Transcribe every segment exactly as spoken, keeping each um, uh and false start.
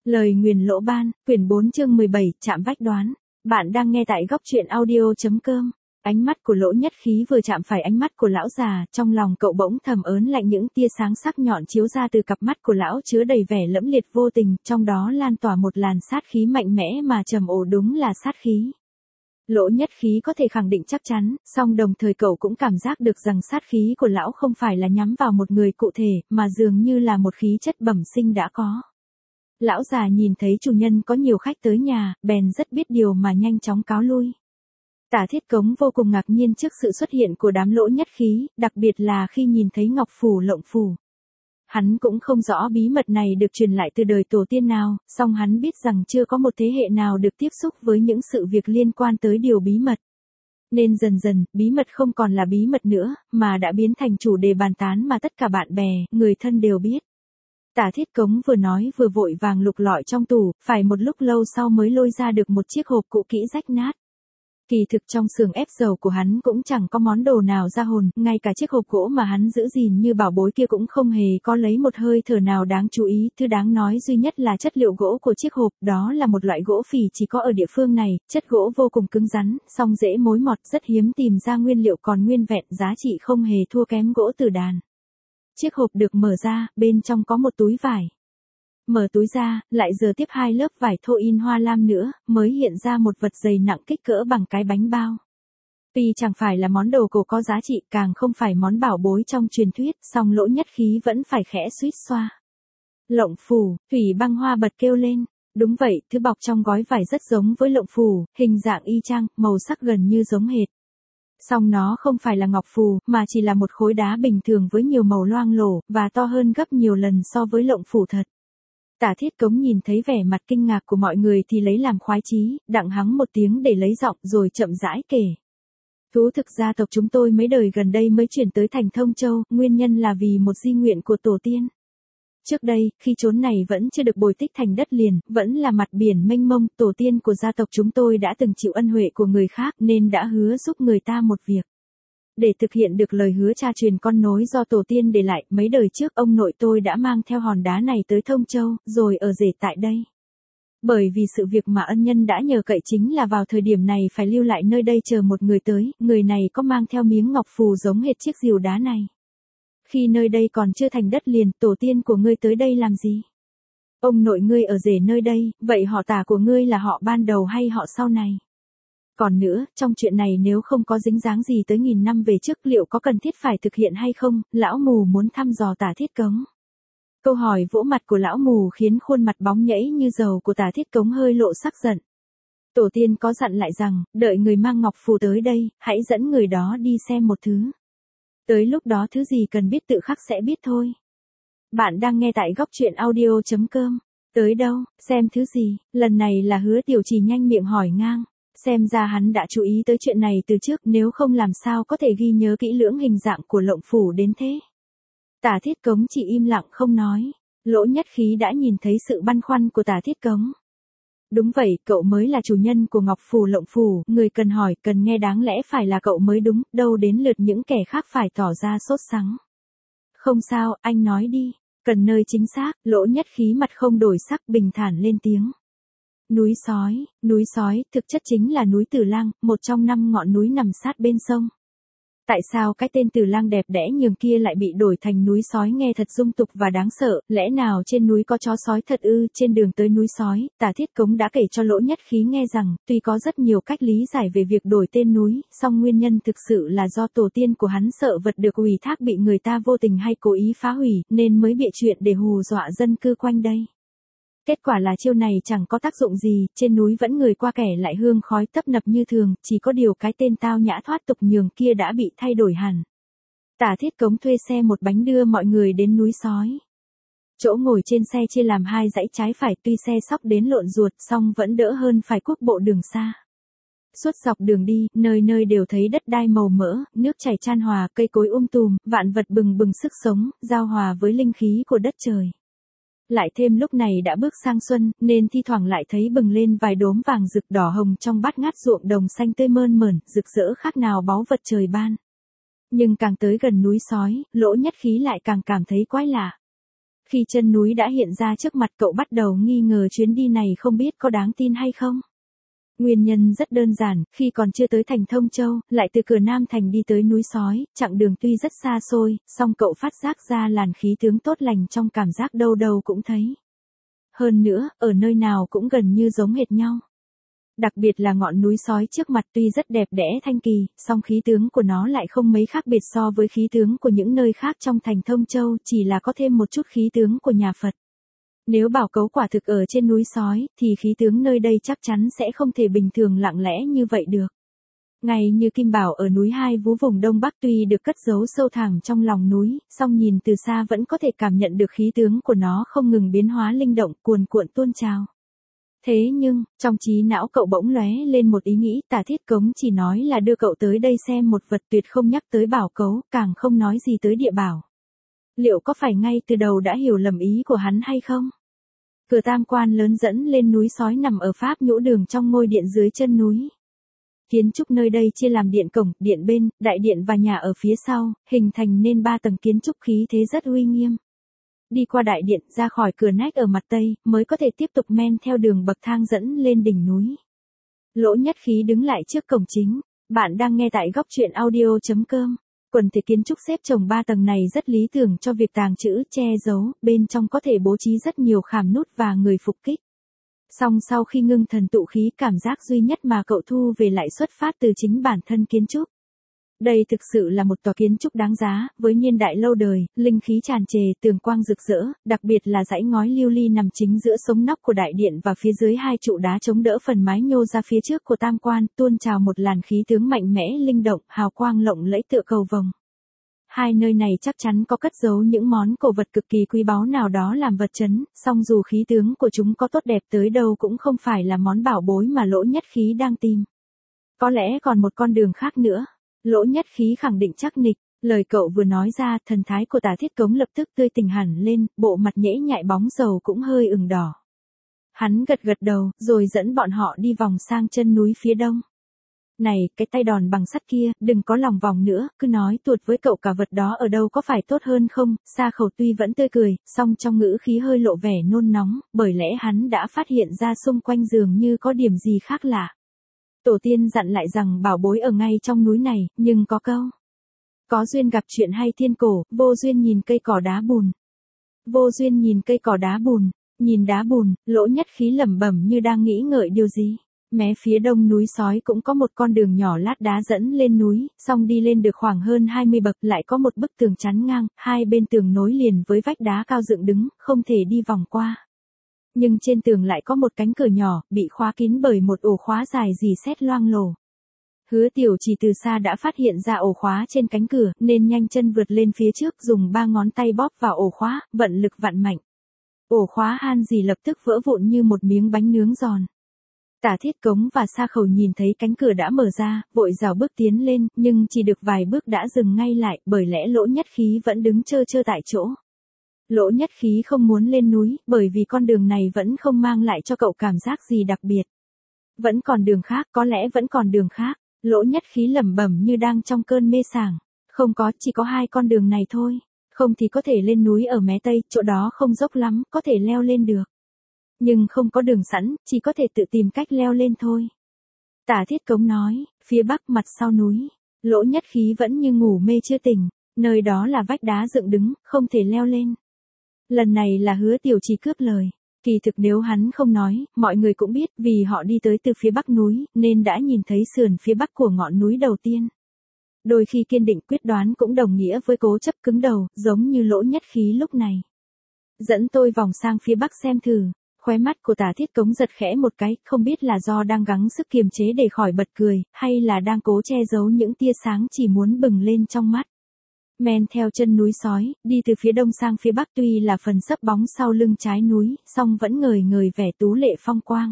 Lời nguyền lỗ ban, quyển bốn chương mười bảy, chạm vách đoán. Bạn đang nghe tại góc truyện audio.com. Ánh mắt của Lỗ Nhất Khí vừa chạm phải ánh mắt của lão già, trong lòng cậu bỗng thầm ớn lạnh, những tia sáng sắc nhọn chiếu ra từ cặp mắt của lão chứa đầy vẻ lẫm liệt vô tình, trong đó lan tỏa một làn sát khí mạnh mẽ mà trầm ồ, đúng là sát khí. Lỗ Nhất Khí có thể khẳng định chắc chắn, song đồng thời cậu cũng cảm giác được rằng sát khí của lão không phải là nhắm vào một người cụ thể, mà dường như là một khí chất bẩm sinh đã có. Lão già nhìn thấy chủ nhân có nhiều khách tới nhà, bèn rất biết điều mà nhanh chóng cáo lui. Tả Thiết Cống vô cùng ngạc nhiên trước sự xuất hiện của đám Lỗ Nhất Khí, đặc biệt là khi nhìn thấy ngọc phù lộng phù. Hắn cũng không rõ bí mật này được truyền lại từ đời tổ tiên nào, song hắn biết rằng chưa có một thế hệ nào được tiếp xúc với những sự việc liên quan tới điều bí mật. Nên dần dần, bí mật không còn là bí mật nữa, mà đã biến thành chủ đề bàn tán mà tất cả bạn bè, người thân đều biết. Tả Thiết Cống vừa nói vừa vội vàng lục lọi trong tủ, phải một lúc lâu sau mới lôi ra được một chiếc hộp cũ kỹ rách nát. Kỳ thực trong xưởng ép dầu của hắn cũng chẳng có món đồ nào ra hồn, ngay cả chiếc hộp gỗ mà hắn giữ gìn như bảo bối kia cũng không hề có lấy một hơi thở nào đáng chú ý. Thứ đáng nói duy nhất là chất liệu gỗ của chiếc hộp, đó là một loại gỗ phỉ chỉ có ở địa phương này, chất gỗ vô cùng cứng rắn, song dễ mối mọt, rất hiếm tìm ra nguyên liệu còn nguyên vẹn, giá trị không hề thua kém gỗ tử đàn. Chiếc hộp được mở ra, bên trong có một túi vải. Mở túi ra, lại giờ tiếp hai lớp vải thô in hoa lam nữa, mới hiện ra một vật dày nặng kích cỡ bằng cái bánh bao. Tuy chẳng phải là món đồ cổ có giá trị, càng không phải món bảo bối trong truyền thuyết, song Lỗ Nhất Khí vẫn phải khẽ suýt xoa. Lộng phù, Thủy Băng Hoa bật kêu lên. Đúng vậy, thứ bọc trong gói vải rất giống với lộng phù, hình dạng y chang, màu sắc gần như giống hệt. Song nó không phải là ngọc phù, mà chỉ là một khối đá bình thường với nhiều màu loang lổ, và to hơn gấp nhiều lần so với lộng phù thật. Tả Thiết Cống nhìn thấy vẻ mặt kinh ngạc của mọi người thì lấy làm khoái chí, đặng hắng một tiếng để lấy giọng rồi chậm rãi kể. Thú thực gia tộc chúng tôi mấy đời gần đây mới chuyển tới thành Thông Châu, nguyên nhân là vì một di nguyện của tổ tiên. Trước đây, khi chốn này vẫn chưa được bồi tích thành đất liền, vẫn là mặt biển mênh mông, tổ tiên của gia tộc chúng tôi đã từng chịu ân huệ của người khác nên đã hứa giúp người ta một việc. Để thực hiện được lời hứa cha truyền con nối do tổ tiên để lại, mấy đời trước ông nội tôi đã mang theo hòn đá này tới Thông Châu, rồi ở rể tại đây. Bởi vì sự việc mà ân nhân đã nhờ cậy chính là vào thời điểm này phải lưu lại nơi đây chờ một người tới, người này có mang theo miếng ngọc phù giống hệt chiếc rìu đá này. Khi nơi đây còn chưa thành đất liền, tổ tiên của ngươi tới đây làm gì? Ông nội ngươi ở rể nơi đây, vậy họ Tả của ngươi là họ ban đầu hay họ sau này? Còn nữa, trong chuyện này nếu không có dính dáng gì tới nghìn năm về trước, liệu có cần thiết phải thực hiện hay không? Lão mù muốn thăm dò Tả Thiết Cống. Câu hỏi vỗ mặt của lão mù khiến khuôn mặt bóng nhẫy như dầu của Tả Thiết Cống hơi lộ sắc giận. Tổ tiên có dặn lại rằng, đợi người mang ngọc phù tới đây, hãy dẫn người đó đi xem một thứ. Tới lúc đó thứ gì cần biết tự khắc sẽ biết thôi. Bạn đang nghe tại góc truyện audio.com. Tới đâu, xem thứ gì? Lần này là Hứa Tiểu Trì nhanh miệng hỏi ngang. Xem ra hắn đã chú ý tới chuyện này từ trước, nếu không làm sao có thể ghi nhớ kỹ lưỡng hình dạng của lộng phù đến thế. Tả Thiết Cống chỉ im lặng không nói. Lỗ Nhất Khí đã nhìn thấy sự băn khoăn của Tả Thiết Cống. Đúng vậy, cậu mới là chủ nhân của ngọc phù lộng phù, người cần hỏi, cần nghe đáng lẽ phải là cậu mới đúng, đâu đến lượt những kẻ khác phải tỏ ra sốt sắng. Không sao, anh nói đi. Cần nơi chính xác. Lỗ Nhất Khí mặt không đổi sắc, bình thản lên tiếng. Núi Sói, núi Sói, thực chất chính là núi Tử Lang, một trong năm ngọn núi nằm sát bên sông. Tại sao cái tên Tử Lang đẹp đẽ nhường kia lại bị đổi thành núi Sói, nghe thật dung tục và đáng sợ, lẽ nào trên núi có chó sói thật ư? Trên đường tới núi Sói, Tả Thiết Cống đã kể cho Lỗ Nhất Khí nghe rằng, tuy có rất nhiều cách lý giải về việc đổi tên núi, song nguyên nhân thực sự là do tổ tiên của hắn sợ vật được ủy thác bị người ta vô tình hay cố ý phá hủy, nên mới bịa chuyện để hù dọa dân cư quanh đây. Kết quả là chiêu này chẳng có tác dụng gì, trên núi vẫn người qua kẻ lại, hương khói tấp nập như thường, chỉ có điều cái tên tao nhã thoát tục nhường kia đã bị thay đổi hẳn. Tả Thiết Cống thuê xe một bánh đưa mọi người đến núi Sói. Chỗ ngồi trên xe chia làm hai dãy trái phải, tuy xe sóc đến lộn ruột, song vẫn đỡ hơn phải cuốc bộ đường xa. Suốt dọc đường đi, nơi nơi đều thấy đất đai màu mỡ, nước chảy chan hòa, cây cối um tùm, vạn vật bừng bừng sức sống, giao hòa với linh khí của đất trời. Lại thêm lúc này đã bước sang xuân, nên thi thoảng lại thấy bừng lên vài đốm vàng rực đỏ hồng trong bát ngát ruộng đồng xanh tươi mơn mởn, rực rỡ khác nào báu vật trời ban. Nhưng càng tới gần núi Sói, Lỗ Nhất Khí lại càng cảm thấy quái lạ. Khi chân núi đã hiện ra trước mặt cậu bắt đầu nghi ngờ chuyến đi này không biết có đáng tin hay không. Nguyên nhân rất đơn giản, khi còn chưa tới thành Thông Châu, lại từ cửa Nam thành đi tới núi Sói, chặng đường tuy rất xa xôi, song cậu phát giác ra làn khí tướng tốt lành trong cảm giác đâu đâu cũng thấy. Hơn nữa, ở nơi nào cũng gần như giống hệt nhau. Đặc biệt là ngọn núi Sói trước mặt tuy rất đẹp đẽ thanh kỳ, song khí tướng của nó lại không mấy khác biệt so với khí tướng của những nơi khác trong thành Thông Châu, chỉ là có thêm một chút khí tướng của nhà Phật. Nếu Bảo Cấu quả thực ở trên núi Sói, thì khí tướng nơi đây chắc chắn sẽ không thể bình thường lặng lẽ như vậy được. Ngay như Kim Bảo ở núi Hai Vú vùng Đông Bắc tuy được cất giấu sâu thẳm trong lòng núi, song nhìn từ xa vẫn có thể cảm nhận được khí tướng của nó không ngừng biến hóa linh động, cuồn cuộn tuôn trào. Thế nhưng, trong trí não cậu bỗng lóe lên một ý nghĩ, Tả Thiết Cống chỉ nói là đưa cậu tới đây xem một vật, tuyệt không nhắc tới Bảo Cấu, càng không nói gì tới địa bảo. Liệu có phải ngay từ đầu đã hiểu lầm ý của hắn hay không? Cửa tam quan lớn dẫn lên núi Sói nằm ở Pháp Nhũ Đường trong ngôi điện dưới chân núi. Kiến trúc nơi đây chia làm điện cổng, điện bên, đại điện và nhà ở phía sau, hình thành nên ba tầng kiến trúc khí thế rất uy nghiêm. Đi qua đại điện, ra khỏi cửa nách ở mặt tây, mới có thể tiếp tục men theo đường bậc thang dẫn lên đỉnh núi. Lỗ Nhất Khí đứng lại trước cổng chính. Bạn đang nghe tại góc truyện audio chấm com. Quần thể kiến trúc xếp chồng ba tầng này rất lý tưởng cho việc tàng trữ, che giấu, bên trong có thể bố trí rất nhiều khảm nút và người phục kích. Song sau khi ngưng thần tụ khí, cảm giác duy nhất mà cậu thu về lại xuất phát từ chính bản thân kiến trúc. Đây thực sự là một tòa kiến trúc đáng giá, với niên đại lâu đời, linh khí tràn trề, tường quang rực rỡ, đặc biệt là dãy ngói lưu ly nằm chính giữa sống nóc của đại điện và phía dưới hai trụ đá chống đỡ phần mái nhô ra phía trước của tam quan, tuôn trào một làn khí tướng mạnh mẽ linh động, hào quang lộng lẫy tựa cầu vồng. Hai nơi này chắc chắn có cất giấu những món cổ vật cực kỳ quý báu nào đó làm vật trấn, song dù khí tướng của chúng có tốt đẹp tới đâu cũng không phải là món bảo bối mà Lỗ Nhất Khí đang tìm. Có lẽ còn một con đường khác nữa. Lỗ Nhất Khí khẳng định chắc nịch, lời cậu vừa nói ra, thần thái của Tả Thiết Cống lập tức tươi tỉnh hẳn lên, bộ mặt nhễ nhại bóng dầu cũng hơi ửng đỏ. Hắn gật gật đầu, rồi dẫn bọn họ đi vòng sang chân núi phía đông. Này, cái tay đòn bằng sắt kia, đừng có lòng vòng nữa, cứ nói tuột với cậu cả vật đó ở đâu có phải tốt hơn không? Sa Khẩu tuy vẫn tươi cười, song trong ngữ khí hơi lộ vẻ nôn nóng, bởi lẽ hắn đã phát hiện ra xung quanh dường như có điểm gì khác lạ. Tổ tiên dặn lại rằng bảo bối ở ngay trong núi này, nhưng có câu. Có duyên gặp chuyện hay thiên cổ, vô duyên nhìn cây cỏ đá bùn. Vô duyên nhìn cây cỏ đá bùn, nhìn đá bùn, Lỗ Nhất Khí lẩm bẩm như đang nghĩ ngợi điều gì. Mé phía đông núi Sói cũng có một con đường nhỏ lát đá dẫn lên núi, song đi lên được khoảng hơn hai mươi bậc, lại có một bức tường chắn ngang, hai bên tường nối liền với vách đá cao dựng đứng, không thể đi vòng qua. Nhưng trên tường lại có một cánh cửa nhỏ, bị khóa kín bởi một ổ khóa dài rỉ sét loang lổ. Hứa Tiểu Chỉ từ xa đã phát hiện ra ổ khóa trên cánh cửa, nên nhanh chân vượt lên phía trước, dùng ba ngón tay bóp vào ổ khóa, vận lực vặn mạnh. Ổ khóa han rỉ lập tức vỡ vụn như một miếng bánh nướng giòn. Tả Thiết Cống và Sa Khẩu nhìn thấy cánh cửa đã mở ra, vội rảo bước tiến lên, nhưng chỉ được vài bước đã dừng ngay lại, bởi lẽ Lỗ Nhất Khí vẫn đứng trơ trơ tại chỗ. Lỗ Nhất Khí không muốn lên núi, bởi vì con đường này vẫn không mang lại cho cậu cảm giác gì đặc biệt. Vẫn còn đường khác, có lẽ vẫn còn đường khác. Lỗ Nhất Khí lẩm bẩm như đang trong cơn mê sảng. Không có, chỉ có hai con đường này thôi. Không thì có thể lên núi ở mé tây, chỗ đó không dốc lắm, có thể leo lên được. Nhưng không có đường sẵn, chỉ có thể tự tìm cách leo lên thôi. Tả Thiết Cống nói, phía bắc mặt sau núi. Lỗ Nhất Khí vẫn như ngủ mê chưa tỉnh. Nơi đó là vách đá dựng đứng, không thể leo lên. Lần này là Hứa Tiểu Chỉ cướp lời. Kỳ thực nếu hắn không nói, mọi người cũng biết, vì họ đi tới từ phía bắc núi, nên đã nhìn thấy sườn phía bắc của ngọn núi đầu tiên. Đôi khi kiên định quyết đoán cũng đồng nghĩa với cố chấp cứng đầu, giống như Lỗ Nhất Khí lúc này. Dẫn tôi vòng sang phía bắc xem thử. Khóe mắt của Tả Thiết Cống giật khẽ một cái, không biết là do đang gắng sức kiềm chế để khỏi bật cười, hay là đang cố che giấu những tia sáng chỉ muốn bừng lên trong mắt. Men theo chân núi Sói, đi từ phía đông sang phía bắc tuy là phần sấp bóng sau lưng trái núi, song vẫn ngời ngời vẻ tú lệ phong quang.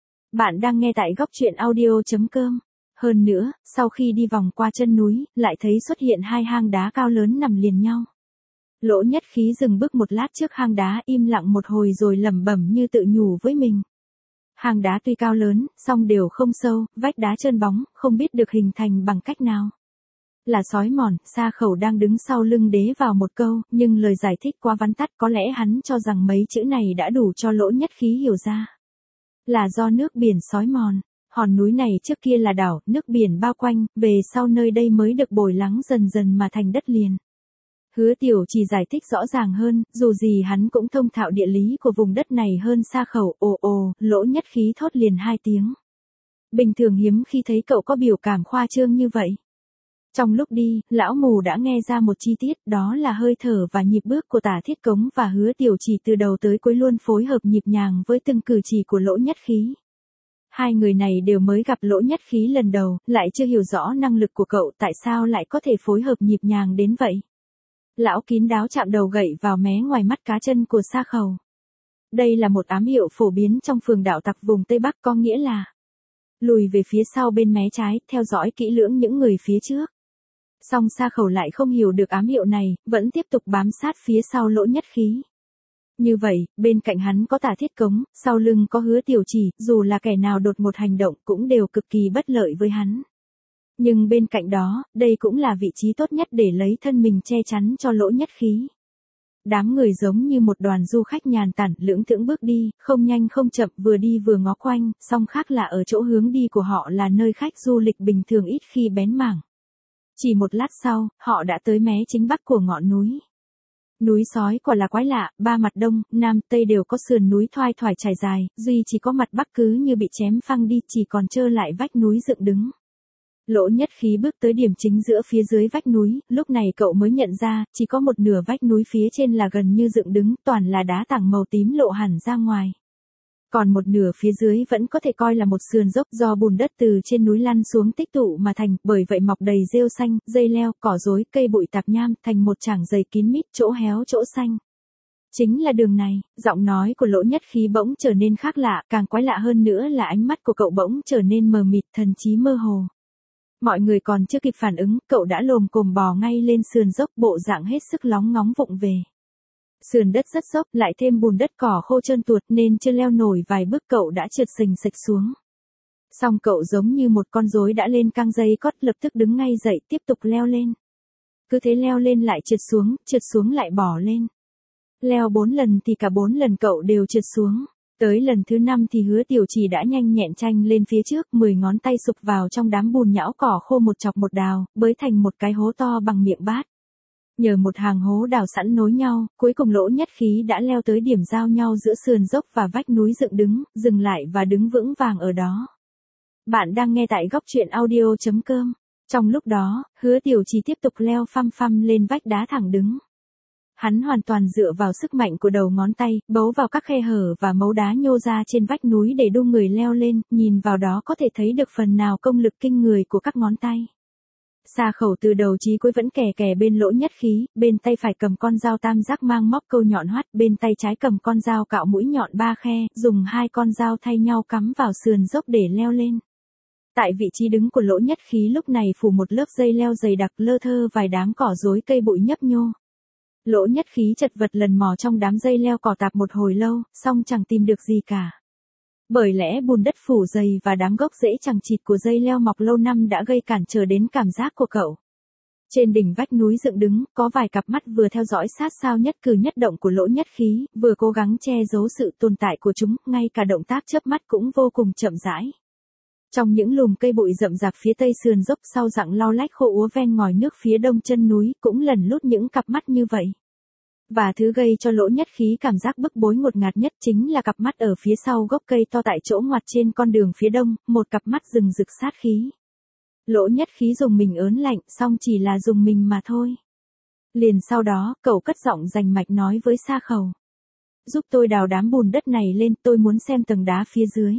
Bạn đang nghe tại góc truyện audio chấm com. Hơn nữa, sau khi đi vòng qua chân núi, lại thấy xuất hiện hai hang đá cao lớn nằm liền nhau. Lỗ Nhất Khí dừng bước một lát trước hang đá, im lặng một hồi rồi lẩm bẩm như tự nhủ với mình. Hang đá tuy cao lớn, song đều không sâu, vách đá trơn bóng, không biết được hình thành bằng cách nào. Là sói mòn, Sa Khẩu đang đứng sau lưng đế vào một câu, nhưng lời giải thích quá vắn tắt, có lẽ hắn cho rằng mấy chữ này đã đủ cho Lỗ Nhất Khí hiểu ra. Là do nước biển sói mòn, hòn núi này trước kia là đảo, nước biển bao quanh, về sau nơi đây mới được bồi lắng dần dần mà thành đất liền. Hứa Tiểu Chỉ giải thích rõ ràng hơn, dù gì hắn cũng thông thạo địa lý của vùng đất này hơn Sa Khẩu. Ồ ồ, Lỗ Nhất Khí thốt liền hai tiếng. Bình thường hiếm khi thấy cậu có biểu cảm khoa trương như vậy. Trong lúc đi, lão mù đã nghe ra một chi tiết, đó là hơi thở và nhịp bước của Tả Thiết Cống và Hứa Tiểu Chỉ từ đầu tới cuối luôn phối hợp nhịp nhàng với từng cử chỉ của Lỗ Nhất Khí. Hai người này đều mới gặp Lỗ Nhất Khí lần đầu, lại chưa hiểu rõ năng lực của cậu, tại sao lại có thể phối hợp nhịp nhàng đến vậy. Lão kín đáo chạm đầu gậy vào mé ngoài mắt cá chân của Sa Khẩu. Đây là một ám hiệu phổ biến trong phường đạo tặc vùng Tây Bắc, có nghĩa là lùi về phía sau bên mé trái, theo dõi kỹ lưỡng những người phía trước. Song Sa Khẩu lại không hiểu được ám hiệu này, vẫn tiếp tục bám sát phía sau Lỗ Nhất Khí. Như vậy, bên cạnh hắn có Tả Thiết Cống, sau lưng có Hứa Tiểu Chỉ, dù là kẻ nào đột một hành động cũng đều cực kỳ bất lợi với hắn. Nhưng bên cạnh đó, đây cũng là vị trí tốt nhất để lấy thân mình che chắn cho Lỗ Nhất Khí. Đám người giống như một đoàn du khách nhàn tản, lưỡng thững bước đi, không nhanh không chậm, vừa đi vừa ngó quanh, song khác là ở chỗ hướng đi của họ là nơi khách du lịch bình thường ít khi bén mảng. Chỉ một lát sau, họ đã tới mé chính bắc của ngọn núi. Núi sói quả là quái lạ, ba mặt đông, nam, tây đều có sườn núi thoai thoải trải dài, duy chỉ có mặt bắc cứ như bị chém phăng đi, chỉ còn trơ lại vách núi dựng đứng. Lỗ Nhất Khí bước tới điểm chính giữa phía dưới vách núi, lúc này cậu mới nhận ra, chỉ có một nửa vách núi phía trên là gần như dựng đứng, toàn là đá tảng màu tím lộ hẳn ra ngoài. Còn một nửa phía dưới vẫn có thể coi là một sườn dốc do bùn đất từ trên núi lăn xuống tích tụ mà thành, bởi vậy mọc đầy rêu xanh, dây leo, cỏ rối, cây bụi tạp nham, thành một trảng dày kín mít, chỗ héo chỗ xanh. Chính là đường này. Giọng nói của Lỗ Nhất Khí bỗng trở nên khác lạ, càng quái lạ hơn nữa là ánh mắt của cậu bỗng trở nên mờ mịt, thần trí mơ hồ. Mọi người còn chưa kịp phản ứng, cậu đã lồm cồm bò ngay lên sườn dốc, bộ dạng hết sức lóng ngóng vụng về. Sườn đất rất dốc, lại thêm bùn đất cỏ khô trơn tuột nên chưa leo nổi vài bước cậu đã trượt sình sạch xuống. Xong cậu giống như một con rối đã lên căng dây cót, lập tức đứng ngay dậy tiếp tục leo lên. Cứ thế leo lên lại trượt xuống, trượt xuống lại bỏ lên. Leo bốn lần thì cả bốn lần cậu đều trượt xuống. Tới lần thứ năm thì Hứa Tiểu Chỉ đã nhanh nhẹn tranh lên phía trước, mười ngón tay sụp vào trong đám bùn nhão cỏ khô một chọc một đào, bới thành một cái hố to bằng miệng bát. Nhờ một hàng hố đào sẵn nối nhau, cuối cùng Lỗ Nhất Khí đã leo tới điểm giao nhau giữa sườn dốc và vách núi dựng đứng, dừng lại và đứng vững vàng ở đó. Bạn đang nghe tại góc truyện audio chấm com. Trong lúc đó, Hứa Tiểu Chỉ tiếp tục leo phăm phăm lên vách đá thẳng đứng. Hắn hoàn toàn dựa vào sức mạnh của đầu ngón tay, bấu vào các khe hở và mấu đá nhô ra trên vách núi để đu người leo lên, nhìn vào đó có thể thấy được phần nào công lực kinh người của các ngón tay. Sa Khẩu từ đầu chí cuối vẫn kè kè bên Lỗ Nhất Khí, bên tay phải cầm con dao tam giác mang móc câu nhọn hoắt, bên tay trái cầm con dao cạo mũi nhọn ba khe, dùng hai con dao thay nhau cắm vào sườn dốc để leo lên. Tại vị trí đứng của Lỗ Nhất Khí lúc này phủ một lớp dây leo dày đặc, lơ thơ vài đám cỏ rối cây bụi nhấp nhô. Lỗ Nhất Khí chật vật lần mò trong đám dây leo cỏ tạp một hồi lâu, song chẳng tìm được gì cả. Bởi lẽ bùn đất phủ dày và đám gốc rễ chằng chịt của dây leo mọc lâu năm đã gây cản trở đến cảm giác của cậu. Trên đỉnh vách núi dựng đứng, có vài cặp mắt vừa theo dõi sát sao nhất cử nhất động của Lỗ Nhất Khí, vừa cố gắng che giấu sự tồn tại của chúng, ngay cả động tác chớp mắt cũng vô cùng chậm rãi. Trong những lùm cây bụi rậm rạp phía tây sườn dốc sau rặng lau lách khô úa ven ngòi nước phía đông chân núi, cũng lần lút những cặp mắt như vậy. Và thứ gây cho Lỗ Nhất Khí cảm giác bức bối ngột ngạt nhất chính là cặp mắt ở phía sau gốc cây to tại chỗ ngoặt trên con đường phía đông, một cặp mắt rừng rực sát khí. Lỗ Nhất Khí dùng mình ớn lạnh, song chỉ là dùng mình mà thôi. Liền sau đó, cậu cất giọng rành mạch nói với Sa Khẩu. Giúp tôi đào đám bùn đất này lên, tôi muốn xem tầng đá phía dưới.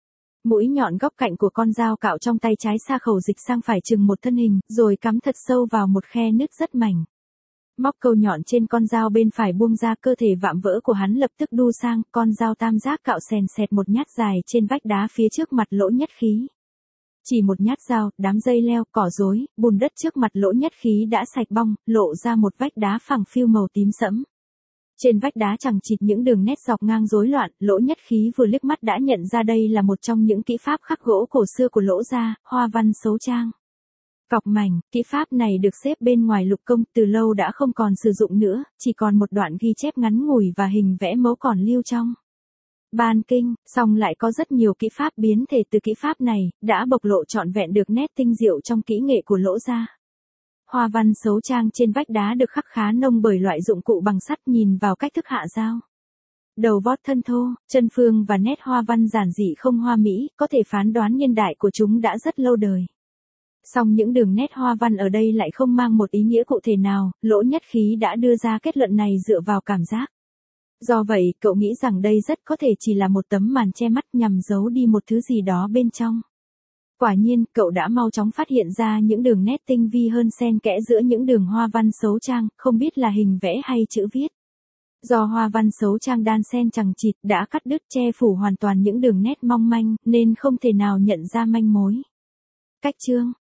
Mũi nhọn góc cạnh của con dao cạo trong tay trái Sa Khẩu dịch sang phải chừng một thân hình, rồi cắm thật sâu vào một khe nứt rất mảnh. Móc câu nhọn trên con dao bên phải buông ra, cơ thể vạm vỡ của hắn lập tức đu sang, con dao tam giác cạo sèn sẹt một nhát dài trên vách đá phía trước mặt Lỗ Nhất Khí. Chỉ một nhát dao, đám dây leo, cỏ rối, bùn đất trước mặt Lỗ Nhất Khí đã sạch bong, lộ ra một vách đá phẳng phiu màu tím sẫm. Trên vách đá chẳng chịt những đường nét dọc ngang rối loạn, Lỗ Nhất Khí vừa liếc mắt đã nhận ra đây là một trong những kỹ pháp khắc gỗ cổ xưa của Lỗ gia, hoa văn xấu trang. Cọc mảnh, kỹ pháp này được xếp bên ngoài lục công, từ lâu đã không còn sử dụng nữa, chỉ còn một đoạn ghi chép ngắn ngủi và hình vẽ mẫu còn lưu trong ban kinh, song lại có rất nhiều kỹ pháp biến thể từ kỹ pháp này, đã bộc lộ trọn vẹn được nét tinh diệu trong kỹ nghệ của Lỗ gia. Hoa văn xấu trang trên vách đá được khắc khá nông bởi loại dụng cụ bằng sắt, nhìn vào cách thức hạ dao. Đầu vót thân thô, chân phương và nét hoa văn giản dị không hoa mỹ, có thể phán đoán niên đại của chúng đã rất lâu đời. Song những đường nét hoa văn ở đây lại không mang một ý nghĩa cụ thể nào, Lỗ Nhất Khí đã đưa ra kết luận này dựa vào cảm giác. Do vậy, cậu nghĩ rằng đây rất có thể chỉ là một tấm màn che mắt nhằm giấu đi một thứ gì đó bên trong. Quả nhiên, cậu đã mau chóng phát hiện ra những đường nét tinh vi hơn xen kẽ giữa những đường hoa văn xấu trang, không biết là hình vẽ hay chữ viết. Do hoa văn xấu trang đan xen chằng chịt đã cắt đứt che phủ hoàn toàn những đường nét mong manh, nên không thể nào nhận ra manh mối. Cách chương,